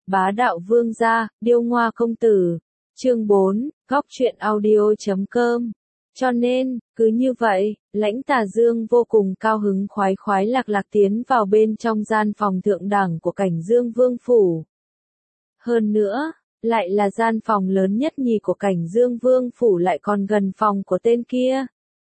Bá đạo vương gia, điêu ngoa công tử. Chương 4, góc truyện audio.com. Cho nên, cứ như vậy, Lãnh Tà Dương vô cùng cao hứng khoái khoái lạc lạc tiến vào bên trong gian phòng thượng đẳng của Cảnh Dương Vương Phủ. Hơn nữa, lại là gian phòng lớn nhất nhì của Cảnh Dương Vương Phủ lại còn gần phòng của tên kia.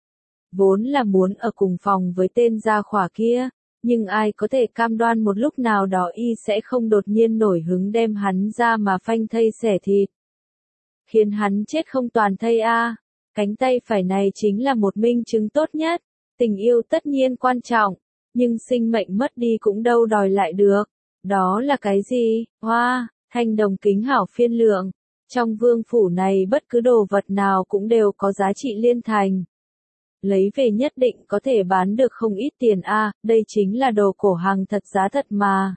Vốn là muốn ở cùng phòng với tên gia khỏa kia, nhưng ai có thể cam đoan một lúc nào đó y sẽ không đột nhiên nổi hứng đem hắn ra mà phanh thây xẻ thịt. Khiến hắn chết không toàn thây a. Cánh tay phải này chính là một minh chứng tốt nhất. Tình yêu tất nhiên quan trọng, nhưng sinh mệnh mất đi cũng đâu đòi lại được. Đó là cái gì? Hoa, thanh đồng kính hảo phiên lượng. Trong vương phủ này bất cứ đồ vật nào cũng đều có giá trị liên thành. Lấy về nhất định có thể bán được không ít tiền a, đây chính là đồ cổ hàng thật giá thật mà.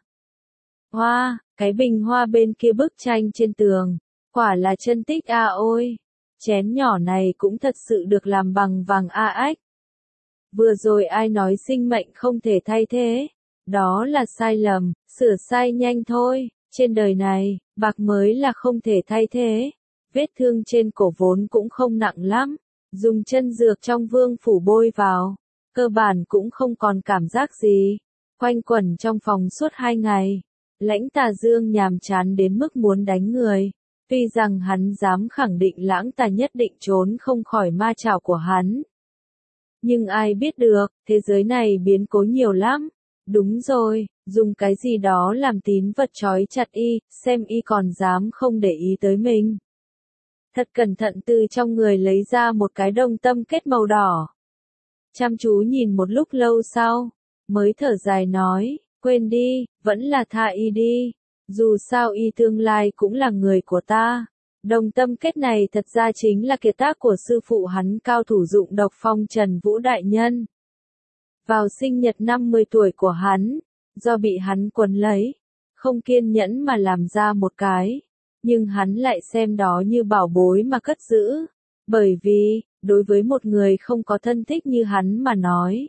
Hoa, cái bình hoa bên kia bức tranh trên tường, quả là chân tích a ôi. Chén nhỏ này cũng thật sự được làm bằng vàng a ách. Vừa rồi ai nói sinh mệnh không thể thay thế? Đó là sai lầm, sửa sai nhanh thôi. Trên đời này, bạc mới là không thể thay thế. Vết thương trên cổ vốn cũng không nặng lắm. Dùng chân dược trong vương phủ bôi vào, cơ bản cũng không còn cảm giác gì. Quanh quẩn trong phòng suốt 2 ngày, Lãnh Tà Dương nhàm chán đến mức muốn đánh người. Tuy rằng hắn dám khẳng định Lãng Tà nhất định trốn không khỏi ma chảo của hắn. Nhưng ai biết được, thế giới này biến cố nhiều lắm. Đúng rồi, dùng cái gì đó làm tín vật trói chặt y, xem y còn dám không để ý tới mình. Thật cẩn thận từ trong người lấy ra một cái đồng tâm kết màu đỏ. Chăm chú nhìn một lúc lâu sau, mới thở dài nói, quên đi, vẫn là tha y đi. Dù sao y tương lai cũng là người của ta. Đồng tâm kết này thật ra chính là kiệt tác của sư phụ hắn cao thủ dụng độc phong Trần Vũ Đại Nhân. Vào sinh nhật năm 10 tuổi của hắn, do bị hắn quấn lấy, không kiên nhẫn mà làm ra một cái. Nhưng hắn lại xem đó như bảo bối mà cất giữ. Bởi vì, đối với một người không có thân thích như hắn mà nói,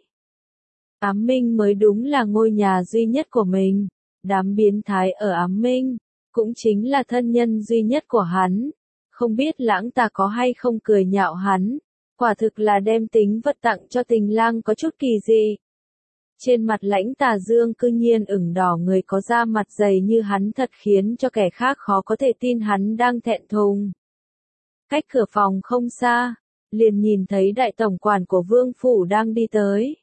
Ám Minh mới đúng là ngôi nhà duy nhất của mình. Đám biến thái ở Ám Minh, cũng chính là thân nhân duy nhất của hắn. Không biết Lãng Tà có hay không cười nhạo hắn. Quả thực là đem tính vật tặng cho tình lang có chút kỳ dị. Trên mặt Lãnh Tà Dương cư nhiên ửng đỏ, người có da mặt dày như hắn thật khiến cho kẻ khác khó có thể tin hắn đang thẹn thùng. Cách cửa phòng không xa, liền nhìn thấy đại tổng quản của vương phủ đang đi tới.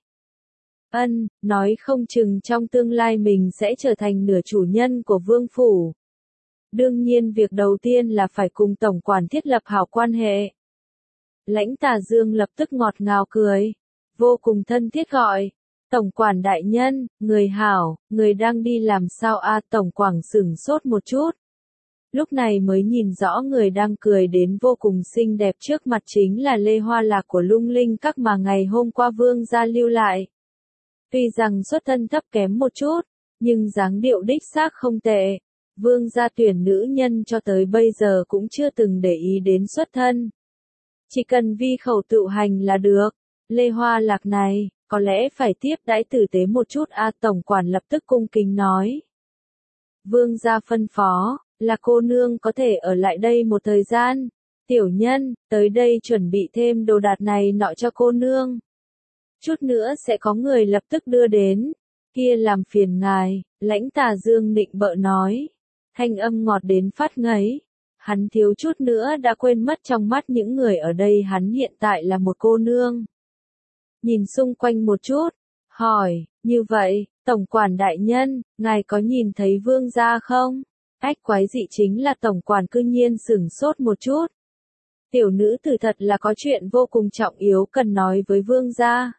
Nói không chừng trong tương lai mình sẽ trở thành nửa chủ nhân của vương phủ. Đương nhiên việc đầu tiên là phải cùng tổng quản thiết lập hảo quan hệ. Lãnh Tà Dương lập tức ngọt ngào cười, vô cùng thân thiết gọi. Tổng quản đại nhân, người hảo, người đang đi làm sao a? Tổng quản sửng sốt một chút. Lúc này mới nhìn rõ người đang cười đến vô cùng xinh đẹp trước mặt chính là Lê Hoa Lạc của Lung Linh Các mà ngày hôm qua vương gia lưu lại. Tuy rằng xuất thân thấp kém một chút, nhưng dáng điệu đích xác không tệ. Vương gia tuyển nữ nhân cho tới bây giờ cũng chưa từng để ý đến xuất thân. Chỉ cần vi khẩu tự hành là được. Lê Hoa Lạc này, có lẽ phải tiếp đãi tử tế một chút a. Tổng quản lập tức cung kính nói. Vương gia phân phó, là cô nương có thể ở lại đây một thời gian. Tiểu nhân, tới đây chuẩn bị thêm đồ đạc này nọ cho cô nương. Chút nữa sẽ có người lập tức đưa đến. Kia làm phiền ngài, Lãnh Tà Dương nịnh bợ nói. Thanh âm ngọt đến phát ngấy. Hắn thiếu chút nữa đã quên mất trong mắt những người ở đây hắn hiện tại là một cô nương. Nhìn xung quanh một chút, hỏi, như vậy, tổng quản đại nhân, ngài có nhìn thấy vương gia không? Ách quái dị chính là tổng quản cư nhiên sửng sốt một chút. Tiểu nữ tử thật là có chuyện vô cùng trọng yếu cần nói với vương gia.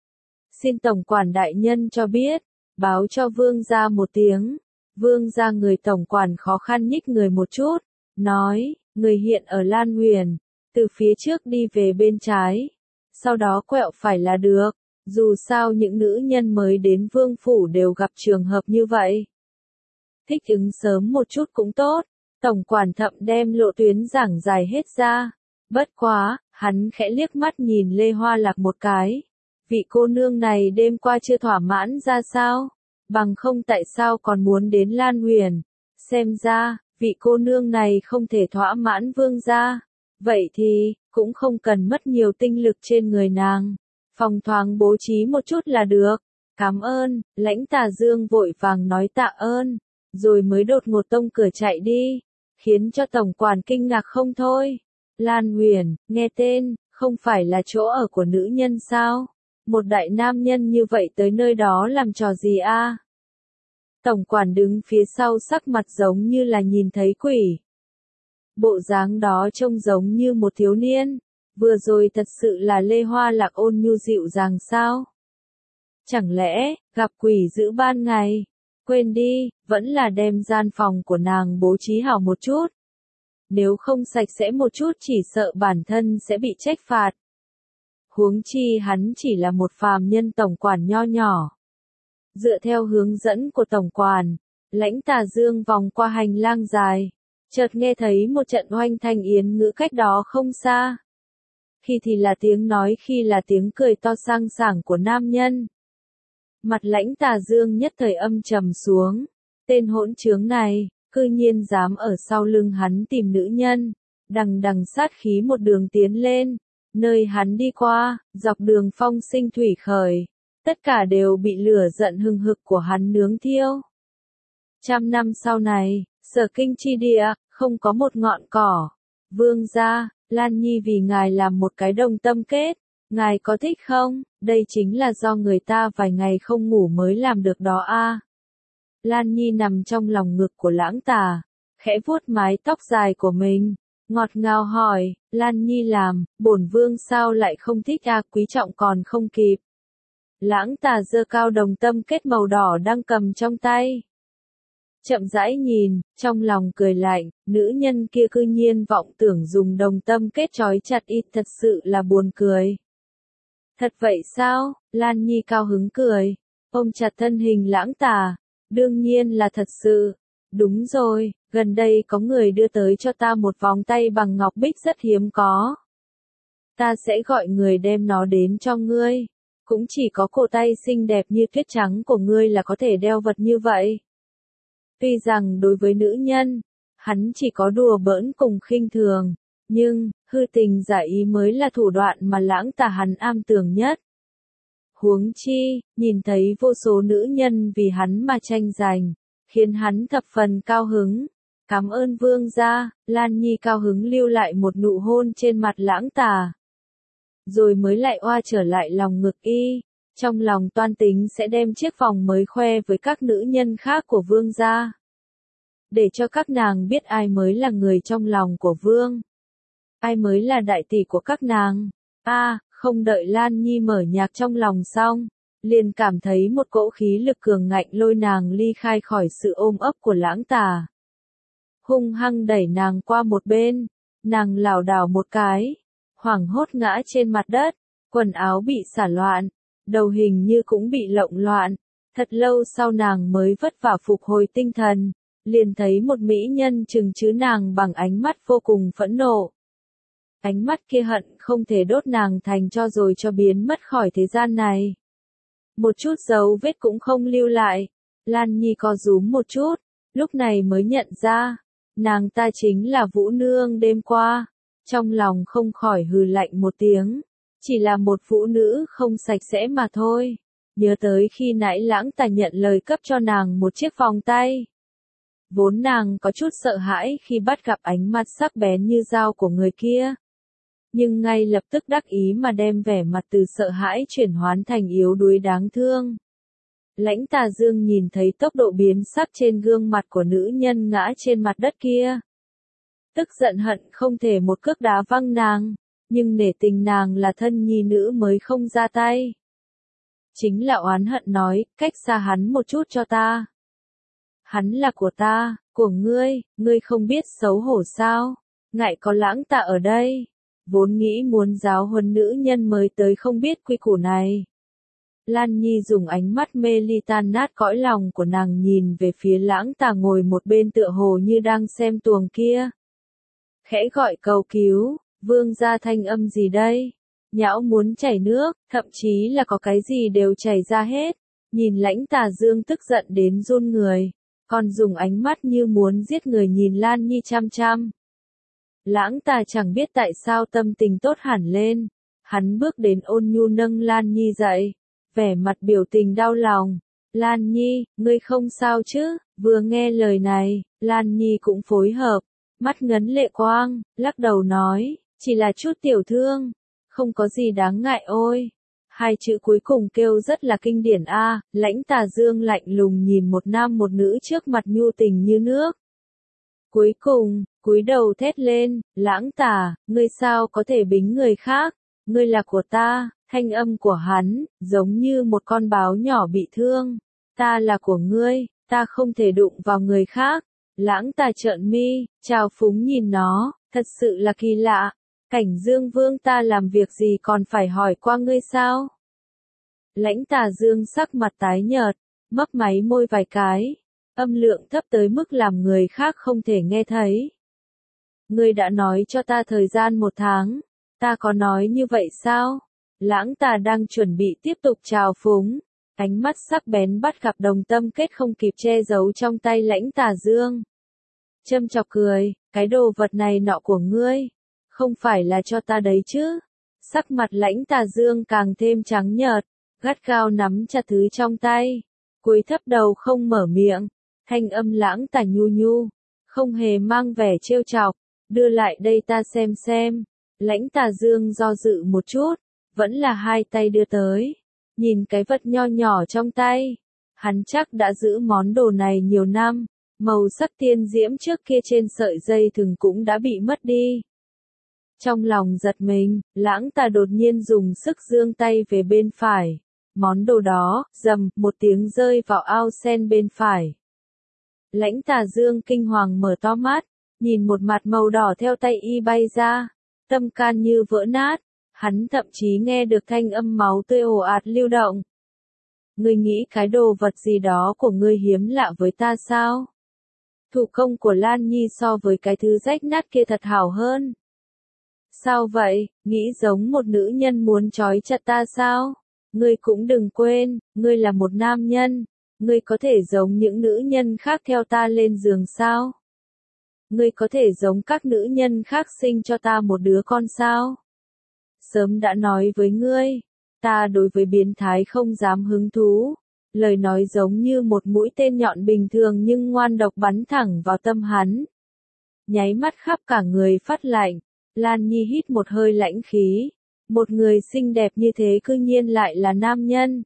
Xin tổng quản đại nhân cho biết, báo cho vương gia một tiếng. Vương gia người tổng quản khó khăn nhích người một chút, nói, người hiện ở Lan Huyền, từ phía trước đi về bên trái. Sau đó quẹo phải là được, dù sao những nữ nhân mới đến vương phủ đều gặp trường hợp như vậy. Thích ứng sớm một chút cũng tốt, tổng quản thậm đem lộ tuyến giảng dài hết ra. Bất quá, hắn khẽ liếc mắt nhìn Lê Hoa Lạc một cái. Vị cô nương này đêm qua chưa thỏa mãn ra sao? Bằng không tại sao còn muốn đến Lan Huyền? Xem ra, vị cô nương này không thể thỏa mãn vương gia. Vậy thì, cũng không cần mất nhiều tinh lực trên người nàng. Phòng thoáng bố trí một chút là được. Cảm ơn, Lãnh Tà Dương vội vàng nói tạ ơn, rồi mới đột ngột tông cửa chạy đi, khiến cho tổng quản kinh ngạc không thôi. Lan Huyền, nghe tên, không phải là chỗ ở của nữ nhân sao? Một đại nam nhân như vậy tới nơi đó làm trò gì a? Tổng quản đứng phía sau sắc mặt giống như là nhìn thấy quỷ. Bộ dáng đó trông giống như một thiếu niên. Vừa rồi thật sự là Lê Hoa Lạc ôn nhu dịu dàng sao? Chẳng lẽ, gặp quỷ giữa ban ngày? Quên đi, vẫn là đem gian phòng của nàng bố trí hảo một chút. Nếu không sạch sẽ một chút chỉ sợ bản thân sẽ bị trách phạt. Huống chi hắn chỉ là một phàm nhân tổng quản nho nhỏ. Dựa theo hướng dẫn của tổng quản, Lãnh Tà Dương vòng qua hành lang dài, chợt nghe thấy một trận oanh thanh yến ngữ cách đó không xa. Khi thì là tiếng nói, khi là tiếng cười to sang sảng của nam nhân. Mặt Lãnh Tà Dương nhất thời âm trầm xuống. Tên hỗn trướng này, cư nhiên dám ở sau lưng hắn tìm nữ nhân. Đằng đằng sát khí một đường tiến lên. Nơi hắn đi qua, dọc đường phong sinh thủy khởi. Tất cả đều bị lửa giận hừng hực của hắn nướng thiêu. 100 năm sau này, Sở Kinh chi địa, không có một ngọn cỏ. Vương gia, Lan Nhi vì ngài làm một cái đồng tâm kết. Ngài có thích không? Đây chính là do người ta vài ngày không ngủ mới làm được đó a. Lan Nhi nằm trong lòng ngực của Lãng Tà, khẽ vuốt mái tóc dài của mình, ngọt ngào hỏi, Lan Nhi làm, bổn vương sao lại không thích a, quý trọng còn không kịp. Lãng Tà giơ cao đồng tâm kết màu đỏ đang cầm trong tay. Chậm rãi nhìn, trong lòng cười lạnh, nữ nhân kia cư nhiên vọng tưởng dùng đồng tâm kết trói chặt y, thật sự là buồn cười. Thật vậy sao? Lan Nhi cao hứng cười, ôm chặt thân hình Lãng Tà, đương nhiên là thật sự. Đúng rồi, gần đây có người đưa tới cho ta một vòng tay bằng ngọc bích rất hiếm có. Ta sẽ gọi người đem nó đến cho ngươi. Cũng chỉ có cổ tay xinh đẹp như tuyết trắng của ngươi là có thể đeo vật như vậy. Tuy rằng đối với nữ nhân, hắn chỉ có đùa bỡn cùng khinh thường, nhưng, hư tình giả ý mới là thủ đoạn mà Lãng Tà hắn am tường nhất. Huống chi, nhìn thấy vô số nữ nhân vì hắn mà tranh giành, khiến hắn thập phần cao hứng. Cảm ơn vương gia, Lan Nhi cao hứng lưu lại một nụ hôn trên mặt Lãng Tà. Rồi mới lại oa trở lại lòng ngực y, trong lòng toan tính sẽ đem chiếc vòng mới khoe với các nữ nhân khác của vương gia. Để cho các nàng biết ai mới là người trong lòng của vương. Ai mới là đại tỷ của các nàng. Không đợi Lan Nhi mở nhạc trong lòng xong, liền cảm thấy một cỗ khí lực cường ngạnh lôi nàng ly khai khỏi sự ôm ấp của Lãng Tà. Hung hăng đẩy nàng qua một bên, nàng lảo đảo một cái, hoảng hốt ngã trên mặt đất, quần áo bị xả loạn, đầu hình như cũng bị lộn loạn. Thật lâu sau nàng mới vất vả phục hồi tinh thần, liền thấy một mỹ nhân trừng trứ nàng bằng ánh mắt vô cùng phẫn nộ. Ánh mắt kia hận không thể đốt nàng thành tro rồi cho biến mất khỏi thế gian này. Một chút dấu vết cũng không lưu lại. Lan Nhi co rúm một chút, lúc này mới nhận ra, nàng ta chính là Vũ Nương đêm qua. Trong lòng không khỏi hừ lạnh một tiếng, chỉ là một phụ nữ không sạch sẽ mà thôi. Nhớ tới khi nãy Lãng Tà nhận lời cấp cho nàng một chiếc vòng tay. Vốn nàng có chút sợ hãi khi bắt gặp ánh mắt sắc bén như dao của người kia. Nhưng ngay lập tức đắc ý mà đem vẻ mặt từ sợ hãi chuyển hoán thành yếu đuối đáng thương. Lãnh Tà Dương nhìn thấy tốc độ biến sắc trên gương mặt của nữ nhân ngã trên mặt đất kia. Tức giận hận không thể một cước đá văng nàng, nhưng nể tình nàng là thân nhi nữ mới không ra tay. Chính là oán hận nói, cách xa hắn một chút cho ta. Hắn là của ta, của ngươi không biết xấu hổ sao, ngại có Lãng Tà ở đây. Vốn nghĩ muốn giáo huấn nữ nhân mới tới không biết quy củ này. Lan Nhi dùng ánh mắt mê ly tan nát cõi lòng của nàng nhìn về phía Lãng Tà ngồi một bên tựa hồ như đang xem tuồng kia. Khẽ gọi cầu cứu, vương gia thanh âm gì đây? Nhão muốn chảy nước, thậm chí là có cái gì đều chảy ra hết. Nhìn Lãnh Tà Dương tức giận đến run người. còn dùng ánh mắt như muốn giết người nhìn Lan Nhi chăm chăm. Lãng Tà chẳng biết tại sao tâm tình tốt hẳn lên, hắn bước đến ôn nhu nâng Lan Nhi dậy, vẻ mặt biểu tình đau lòng. Lan Nhi, ngươi không sao chứ? Vừa nghe lời này, Lan Nhi cũng phối hợp, mắt ngấn lệ quang, lắc đầu nói, chỉ là chút tiểu thương, không có gì đáng ngại ôi. Hai chữ cuối cùng kêu rất là kinh điển a. Lãnh Tà Dương lạnh lùng nhìn một nam một nữ trước mặt nhu tình như nước. Cuối cùng, cúi đầu thét lên, Lãng Tà, ngươi sao có thể bính người khác, ngươi là của ta. Thanh âm của hắn, giống như một con báo nhỏ bị thương. Ta là của ngươi, ta không thể đụng vào người khác. Lãng Tà trợn mi, trào phúng nhìn nó, thật sự là kỳ lạ. Cảnh Dương Vương ta làm việc gì còn phải hỏi qua ngươi sao? Lãnh Tà Dương sắc mặt tái nhợt, mấp máy môi vài cái, âm lượng thấp tới mức làm người khác không thể nghe thấy. Ngươi đã nói cho ta thời gian 1 tháng, ta có nói như vậy sao? Lãng Tà đang chuẩn bị tiếp tục trào phúng, ánh mắt sắc bén bắt gặp đồng tâm kết không kịp che giấu trong tay Lãnh Tà Dương. Châm chọc cười, cái đồ vật này nọ của ngươi, không phải là cho ta đấy chứ? Sắc mặt Lãnh Tà Dương càng thêm trắng nhợt, gắt gao nắm chặt thứ trong tay, cúi thấp đầu không mở miệng, thanh âm Lãng Tà nhu nhu, không hề mang vẻ trêu chọc, đưa lại đây ta xem. Lãnh Tà Dương do dự một chút, vẫn là hai tay đưa tới, nhìn cái vật nho nhỏ trong tay, hắn chắc đã giữ món đồ này nhiều năm, màu sắc tiên diễm trước kia trên sợi dây thừng cũng đã bị mất đi. Trong lòng giật mình, Lãng Tà đột nhiên dùng sức giương tay về bên phải, món đồ đó, rầm, một tiếng rơi vào ao sen bên phải. Lãnh Tà Dương kinh hoàng mở to mắt, nhìn một mặt màu đỏ theo tay y bay ra, tâm can như vỡ nát, hắn thậm chí nghe được thanh âm máu tươi ồ ạt lưu động. Ngươi nghĩ cái đồ vật gì đó của ngươi hiếm lạ với ta sao? Thủ công của Lan Nhi so với cái thứ rách nát kia thật hảo hơn. Sao vậy, nghĩ giống một nữ nhân muốn trói chặt ta sao? Ngươi cũng đừng quên, ngươi là một nam nhân, ngươi có thể giống những nữ nhân khác theo ta lên giường sao? Ngươi có thể giống các nữ nhân khác sinh cho ta một đứa con sao? Sớm đã nói với ngươi, ta đối với biến thái không dám hứng thú. Lời nói giống như một mũi tên nhọn bình thường nhưng ngoan độc bắn thẳng vào tâm hắn. Nháy mắt khắp cả người phát lạnh, Lan Nhi hít một hơi lãnh khí. Một người xinh đẹp như thế cư nhiên lại là nam nhân.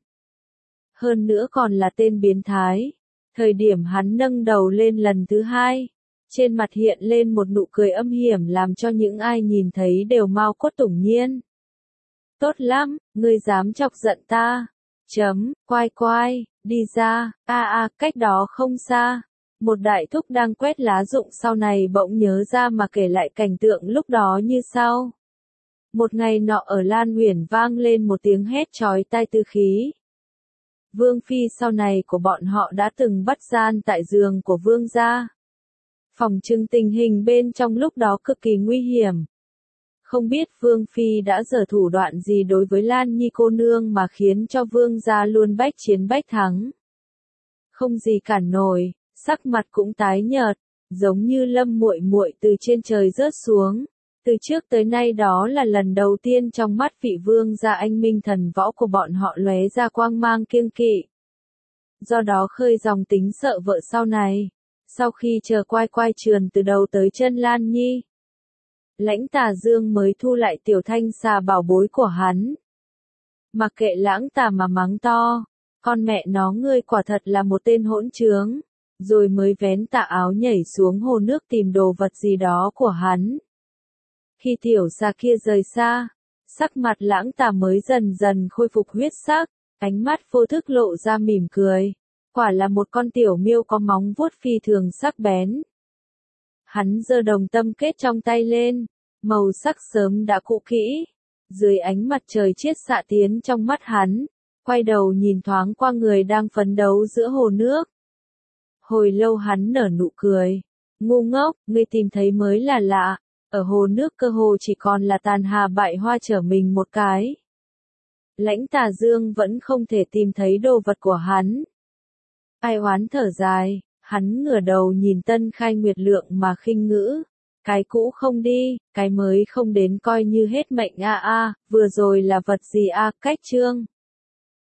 Hơn nữa còn là tên biến thái. Thời điểm hắn nâng đầu lên lần thứ hai, trên mặt hiện lên một nụ cười âm hiểm làm cho những ai nhìn thấy đều mau cốt tủng nhiên. Tốt lắm, ngươi dám chọc giận ta. Quai, đi ra, cách đó không xa. Một đại thúc đang quét lá rụng sau này bỗng nhớ ra mà kể lại cảnh tượng lúc đó như sau. Một ngày nọ ở Lan Huyền vang lên một tiếng hét chói tai tư khí. Vương phi sau này của bọn họ đã từng bắt gian tại giường của vương gia. Phòng trưng tình hình bên trong lúc đó cực kỳ nguy hiểm. Không biết Vương Phi đã giở thủ đoạn gì đối với Lan Nhi cô nương mà khiến cho Vương gia luôn bách chiến bách thắng. Không gì cản nổi, sắc mặt cũng tái nhợt, giống như Lâm muội muội từ trên trời rớt xuống. Từ trước tới nay đó là lần đầu tiên trong mắt vị Vương gia anh minh thần võ của bọn họ lóe ra quang mang kiêng kỵ. Do đó khơi dòng tính sợ vợ sau này. Sau khi chờ quai trườn từ đầu tới chân Lan Nhi, Lãnh Tà Dương mới thu lại tiểu thanh xà bảo bối của hắn. Mặc kệ Lãng Tà mà mắng to, con mẹ nó ngươi quả thật là một tên hỗn trướng, rồi mới vén tà áo nhảy xuống hồ nước tìm đồ vật gì đó của hắn. Khi tiểu xà kia rời xa, sắc mặt Lãng Tà mới dần dần khôi phục huyết sắc, ánh mắt vô thức lộ ra mỉm cười. Quả là một con tiểu miêu có móng vuốt phi thường sắc bén. Hắn giơ đồng tâm kết trong tay lên, màu sắc sớm đã cũ kỹ. Dưới ánh mặt trời chiết xạ tiến trong mắt hắn, quay đầu nhìn thoáng qua người đang phấn đấu giữa hồ nước. Hồi lâu hắn nở nụ cười. Ngu ngốc, ngươi tìm thấy mới là lạ, ở hồ nước cơ hồ chỉ còn là tàn hà bại hoa trở mình một cái. Lãnh Tà Dương vẫn không thể tìm thấy đồ vật của hắn. Ai oán thở dài, Hắn ngửa đầu nhìn Tân Khai Nguyệt Lượng mà khinh ngữ. Cái cũ không đi, cái mới không đến coi như hết mệnh a a, vừa rồi là vật gì a, cách chương.